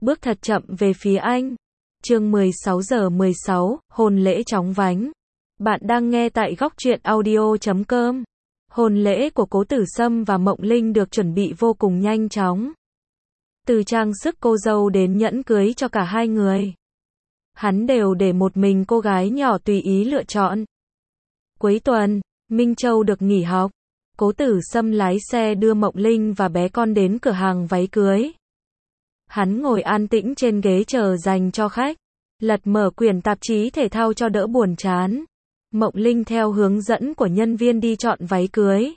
bước thật chậm về phía anh. Chương 16:16, hôn lễ chóng vánh. Bạn đang nghe tại góc truyện audio.com. Hôn lễ của Cố Tử Sâm và Mộng Linh được chuẩn bị vô cùng nhanh chóng. Từ trang sức cô dâu đến nhẫn cưới cho cả hai người, hắn đều để một mình cô gái nhỏ tùy ý lựa chọn. Cuối tuần, Minh Châu được nghỉ học. Cố Tử Sâm lái xe đưa Mộng Linh và bé con đến cửa hàng váy cưới. Hắn ngồi an tĩnh trên ghế chờ dành cho khách, lật mở quyển tạp chí thể thao cho đỡ buồn chán. Mộng Linh theo hướng dẫn của nhân viên đi chọn váy cưới.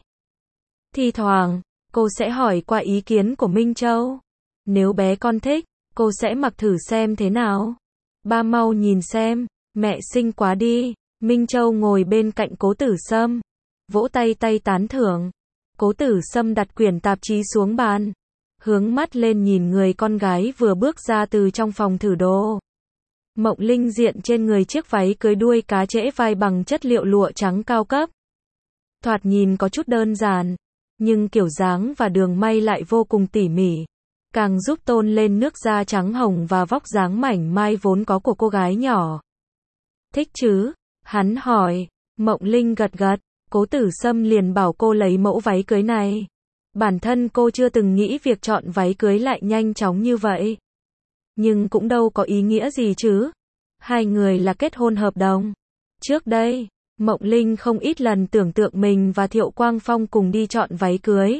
Thi thoảng, cô sẽ hỏi qua ý kiến của Minh Châu. Nếu bé con thích, cô sẽ mặc thử xem thế nào. Ba mau nhìn xem, mẹ xinh quá đi. Minh Châu ngồi bên cạnh Cố Tử Sâm, vỗ tay tán thưởng. Cố Tử Sâm đặt quyển tạp chí xuống bàn, hướng mắt lên nhìn người con gái vừa bước ra từ trong phòng thử đồ. Mộng Linh diện trên người chiếc váy cưới đuôi cá trễ vai bằng chất liệu lụa trắng cao cấp. Thoạt nhìn có chút đơn giản, nhưng kiểu dáng và đường may lại vô cùng tỉ mỉ, càng giúp tôn lên nước da trắng hồng và vóc dáng mảnh mai vốn có của cô gái nhỏ. Thích chứ? Hắn hỏi. Mộng Linh gật gật. Cố Tử Sâm liền bảo cô lấy mẫu váy cưới này. Bản thân cô chưa từng nghĩ việc chọn váy cưới lại nhanh chóng như vậy. Nhưng cũng đâu có ý nghĩa gì chứ. Hai người là kết hôn hợp đồng. Trước đây, Mộng Linh không ít lần tưởng tượng mình và Thiệu Quang Phong cùng đi chọn váy cưới.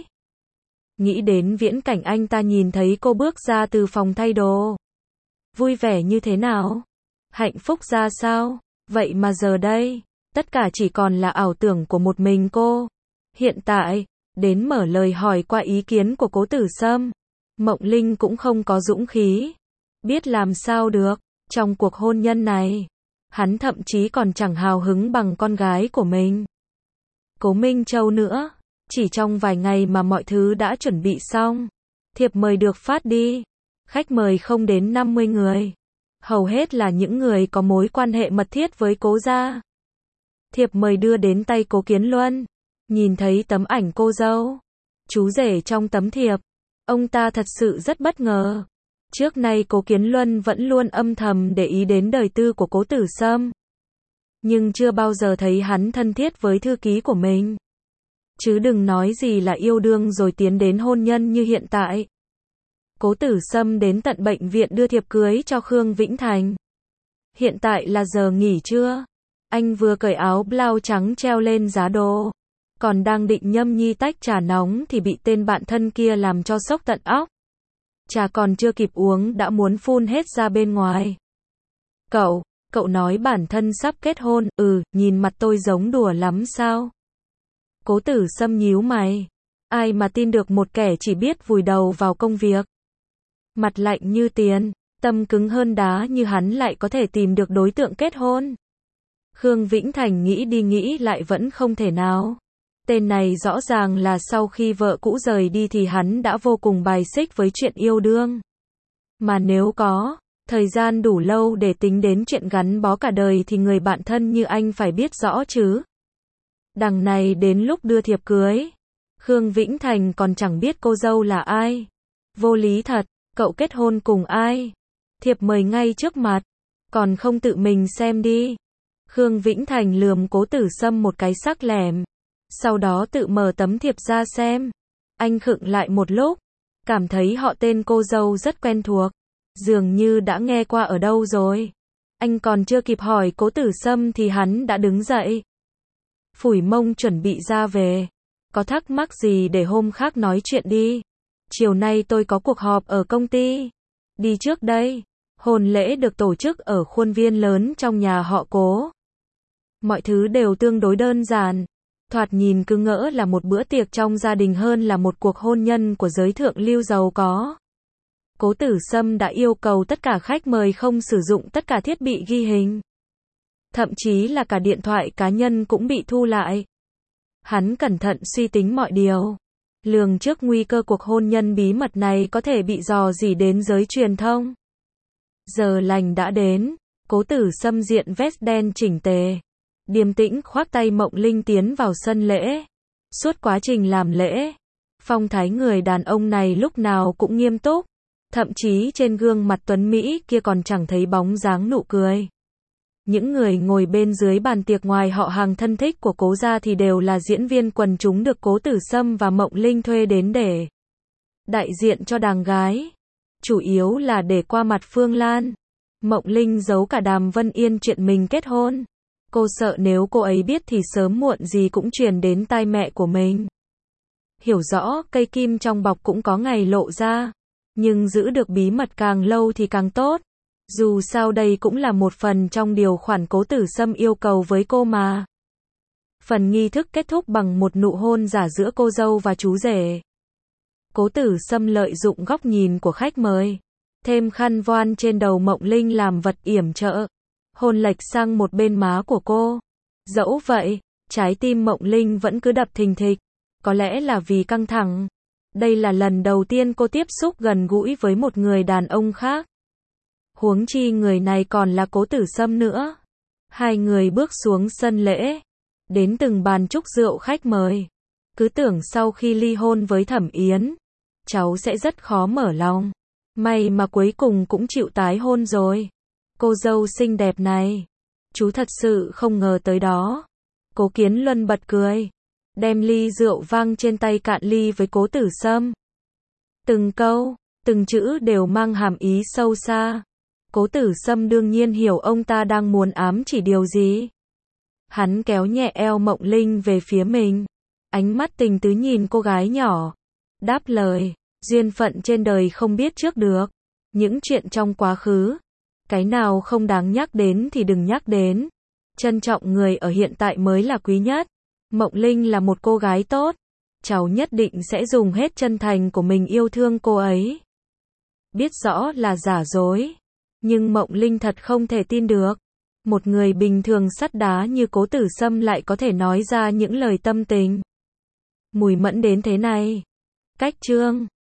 Nghĩ đến viễn cảnh anh ta nhìn thấy cô bước ra từ phòng thay đồ. Vui vẻ như thế nào? Hạnh phúc ra sao? Vậy mà giờ đây, tất cả chỉ còn là ảo tưởng của một mình cô. Hiện tại, đến mở lời hỏi qua ý kiến của Cố Tử Sâm, Mộng Linh cũng không có dũng khí. Biết làm sao được, trong cuộc hôn nhân này, hắn thậm chí còn chẳng hào hứng bằng con gái của mình. Cố Minh Châu nữa, chỉ trong vài ngày mà mọi thứ đã chuẩn bị xong. Thiệp mời được phát đi, khách mời không đến 50 người. Hầu hết là những người có mối quan hệ mật thiết với Cố gia. Thiệp mời đưa đến tay Cố Kiến Luân. Nhìn thấy tấm ảnh cô dâu, chú rể trong tấm thiệp, ông ta thật sự rất bất ngờ. Trước nay Cố Kiến Luân vẫn luôn âm thầm để ý đến đời tư của Cố Tử Sâm, nhưng chưa bao giờ thấy hắn thân thiết với thư ký của mình. Chứ đừng nói gì là yêu đương rồi tiến đến hôn nhân như hiện tại. Cố Tử Sâm đến tận bệnh viện đưa thiệp cưới cho Khương Vĩnh Thành. Hiện tại là giờ nghỉ trưa. Anh vừa cởi áo blau trắng treo lên giá đồ, còn đang định nhâm nhi tách trà nóng thì bị tên bạn thân kia làm cho sốc tận óc. Trà còn chưa kịp uống đã muốn phun hết ra bên ngoài. Cậu nói bản thân sắp kết hôn, nhìn mặt tôi giống đùa lắm sao? Cố Tử Sâm nhíu mày. Ai mà tin được một kẻ chỉ biết vùi đầu vào công việc. Mặt lạnh như tiền, tâm cứng hơn đá như hắn lại có thể tìm được đối tượng kết hôn. Khương Vĩnh Thành nghĩ đi nghĩ lại vẫn không thể nào. Tên này rõ ràng là sau khi vợ cũ rời đi thì hắn đã vô cùng bài xích với chuyện yêu đương. Mà nếu có thời gian đủ lâu để tính đến chuyện gắn bó cả đời thì người bạn thân như anh phải biết rõ chứ. Đằng này đến lúc đưa thiệp cưới, Khương Vĩnh Thành còn chẳng biết cô dâu là ai. Vô lý thật, cậu kết hôn cùng ai? Thiệp mời ngay trước mặt, còn không tự mình xem đi. Khương Vĩnh Thành lườm Cố Tử Sâm một cái sắc lẻm, sau đó tự mở tấm thiệp ra xem. Anh khựng lại một lúc, cảm thấy họ tên cô dâu rất quen thuộc, dường như đã nghe qua ở đâu rồi. Anh còn chưa kịp hỏi Cố Tử Sâm thì hắn đã đứng dậy, phủi mông chuẩn bị ra về. Có thắc mắc gì để hôm khác nói chuyện đi. Chiều nay tôi có cuộc họp ở công ty. Đi trước đây. Hôn lễ được tổ chức ở khuôn viên lớn trong nhà họ Cố. Mọi thứ đều tương đối đơn giản. Thoạt nhìn cứ ngỡ là một bữa tiệc trong gia đình hơn là một cuộc hôn nhân của giới thượng lưu giàu có. Cố Tử Sâm đã yêu cầu tất cả khách mời không sử dụng tất cả thiết bị ghi hình. Thậm chí là cả điện thoại cá nhân cũng bị thu lại. Hắn cẩn thận suy tính mọi điều, lường trước nguy cơ cuộc hôn nhân bí mật này có thể bị rò rỉ đến giới truyền thông. Giờ lành đã đến, Cố Tử Sâm diện vest đen chỉnh tề, điềm tĩnh khoác tay Mộng Linh tiến vào sân lễ. Suốt quá trình làm lễ, phong thái người đàn ông này lúc nào cũng nghiêm túc, Thậm chí trên gương mặt tuấn Mỹ kia còn chẳng thấy bóng dáng nụ cười. Những người ngồi bên dưới bàn tiệc ngoài họ hàng thân thích của Cố gia thì đều là diễn viên quần chúng được Cố Tử Sâm và Mộng Linh thuê đến để đại diện cho đàng gái. Chủ yếu là để qua mặt Phương Lan. Mộng Linh giấu cả Đàm Vân Yên chuyện mình kết hôn. Cô sợ nếu cô ấy biết thì sớm muộn gì cũng truyền đến tai mẹ của mình. Hiểu rõ cây kim trong bọc cũng có ngày lộ ra. Nhưng giữ được bí mật càng lâu thì càng tốt. Dù sao đây cũng là một phần trong điều khoản Cố Tử Sâm yêu cầu với cô mà. Phần nghi thức kết thúc bằng một nụ hôn giả giữa cô dâu và chú rể. Cố Tử Sâm lợi dụng góc nhìn của khách mời. Thêm khăn voan trên đầu Mộng Linh làm vật yểm trợ. Hôn lệch sang một bên má của cô. Dẫu vậy, trái tim Mộng Linh vẫn cứ đập thình thịch. Có lẽ là vì căng thẳng. Đây là lần đầu tiên cô tiếp xúc gần gũi với một người đàn ông khác. Huống chi người này còn là Cố Tử Sâm nữa. Hai người bước xuống sân lễ. Đến từng bàn chúc rượu khách mời. Cứ tưởng sau khi ly hôn với Thẩm Yến, cháu sẽ rất khó mở lòng. May mà cuối cùng cũng chịu tái hôn rồi. Cô dâu xinh đẹp này. Chú thật sự không ngờ tới đó. Cố Kiến Luân bật cười. Đem ly rượu vang trên tay cạn ly với Cố Tử Sâm. Từng câu, từng chữ đều mang hàm ý sâu xa. Cố Tử Sâm đương nhiên hiểu ông ta đang muốn ám chỉ điều gì. Hắn kéo nhẹ eo Mộng Linh về phía mình. Ánh mắt tình tứ nhìn cô gái nhỏ. Đáp lời, duyên phận trên đời không biết trước được. Những chuyện trong quá khứ, cái nào không đáng nhắc đến thì đừng nhắc đến. Trân trọng người ở hiện tại mới là quý nhất. Mộng Linh là một cô gái tốt. Cháu nhất định sẽ dùng hết chân thành của mình yêu thương cô ấy. Biết rõ là giả dối. Nhưng Mộng Linh thật không thể tin được. Một người bình thường sắt đá như Cố Tử Sâm lại có thể nói ra những lời tâm tình. Mùi mẫn đến thế này. Cách chương